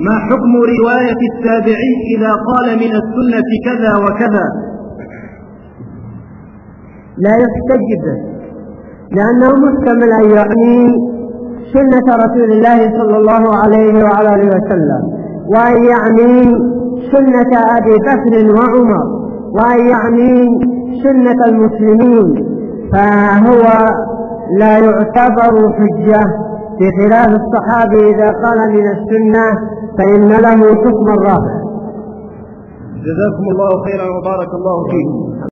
ما حكم رواية التابعي إذا قال من السنة كذا وكذا؟ لا يحتج به، لأنه محتمل أن يعني سنة رسول الله صلى الله عليه وعلى آله وسلم، وأن يعني سنة أبي بكر وعمر، وأن يعني سنة المسلمين، فهو لا يعتبر حجة، بخلاف الصحابي إذا قال من السنة فإن له حكم الرافع. جزاكم الله خيرا وبارك الله فيكم.